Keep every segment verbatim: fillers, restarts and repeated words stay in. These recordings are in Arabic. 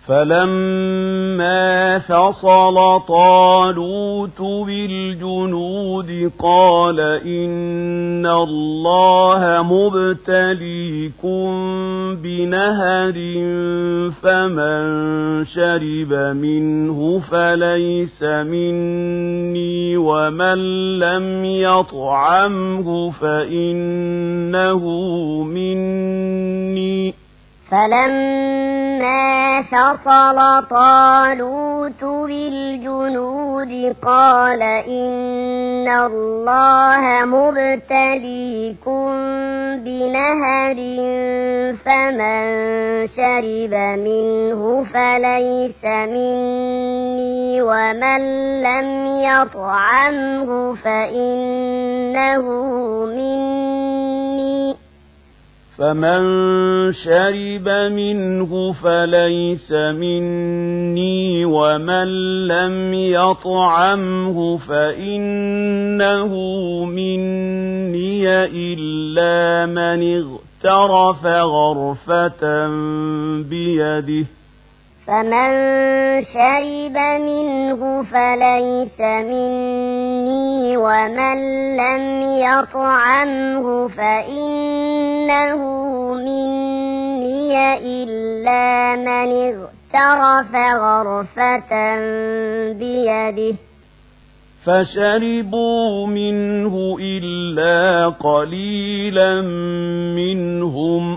فلما فصل طالوت بالجنود قال إن الله مبتليكم بنهر فمن شرب منه فليس مني ومن لم يطعمه فإنه مني. فلما فصل طالوت بالجنود قال إن الله مبتليكم بنهر فمن شرب منه فليس مني ومن لم يطعمه فإنه مني. فمن شرب منه فليس مني ومن لم يطعمه فإنه مني إلا من اغترف غرفة بيده. فمن شرب منه فليس مني ومن لم يطعمه فإنه مني إلا من اغترف غرفة بيده. فشربوا منه إلا قليلا منهم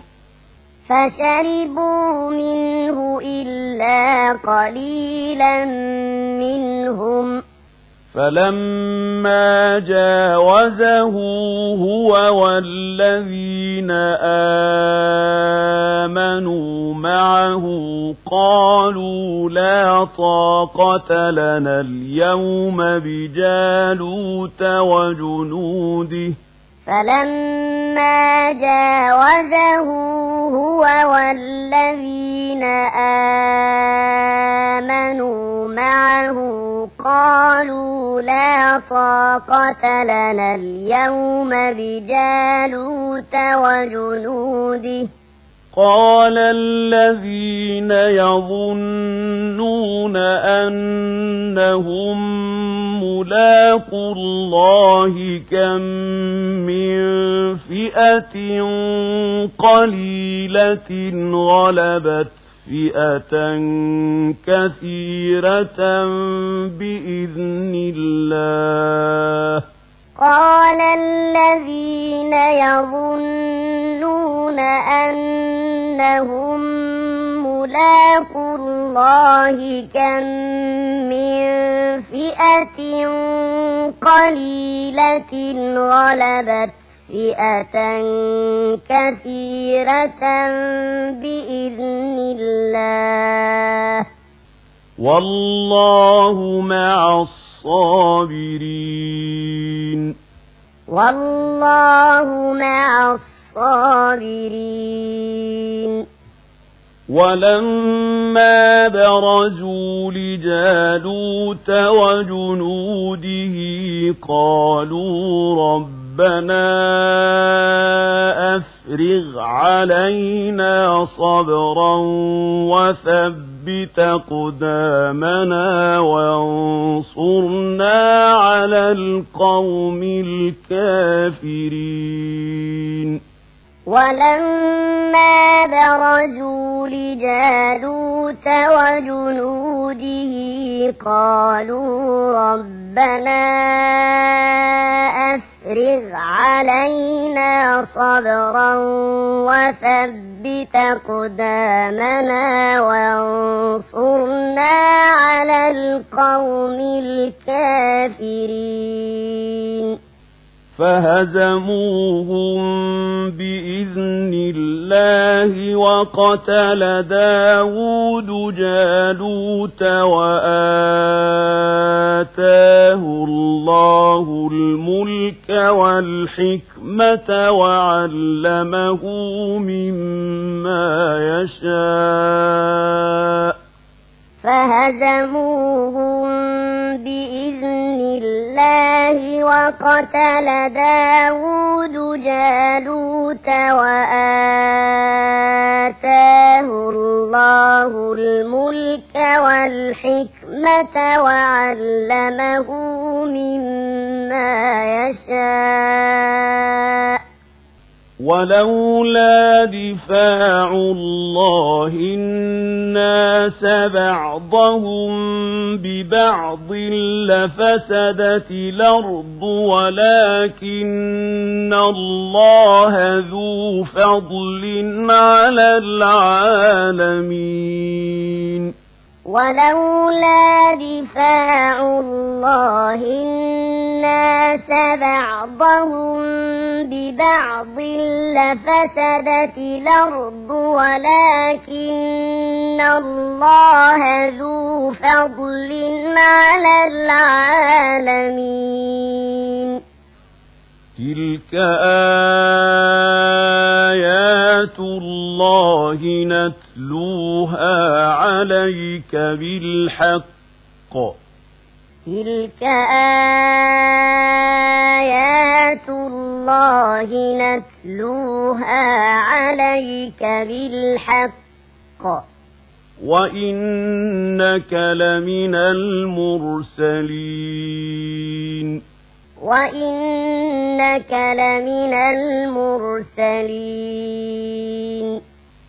فشربوا منه إلا قليلا منهم. فلما جاوزه هو والذين آمنوا معه قالوا لا طاقة لنا اليوم بجالوت وجنوده. فلما جاوزه هو والذين آمنوا معه قالوا لا طاقة لنا اليوم بجالوت وجنوده. قال الذين يظنون أنهم ملاقو الله كم من فئة قليلة غلبت فئة كثيرة بإذن الله. قال الذين يظنون أنهم ملاقو الله كم من فئة قليلة غلبت فئة كثيرة بإذن الله والله مع الصابرين. والله مع الصابرين. ولما برزوا لجالوت وجنوده قالوا ربنا أفرغ علينا صبرا وثبت أقدامنا وانصرنا على القوم الكافرين. ولما برزوا لجالوت وجنوده قالوا ربنا أفرغ علينا صبرا وثبت أقدامنا وانصرنا على القوم الكافرين. فهزموهم بإذن الله وقتل داود جالوت وآتاه الله الملك والحكمة وعلمه مما يشاء. فهزموهم بإذن الله الله وقتل داود جالوت وآتاه الله الملك والحكمة وعلمه مما يشاء ولولا دفاع الله الناس بعضهم ببعض لفسدت الأرض ولكن الله ذو فضل على العالمين ولولا دفاع الله الناس بعضهم ببعض لفسدت الأرض ولكن الله ذو فضل على العالمين تلك آيات الله نتلوها عليك بالحق تلك آيات الله نتلوها عليك بالحق وإنك لمن المرسلين وإنك لمن المرسلين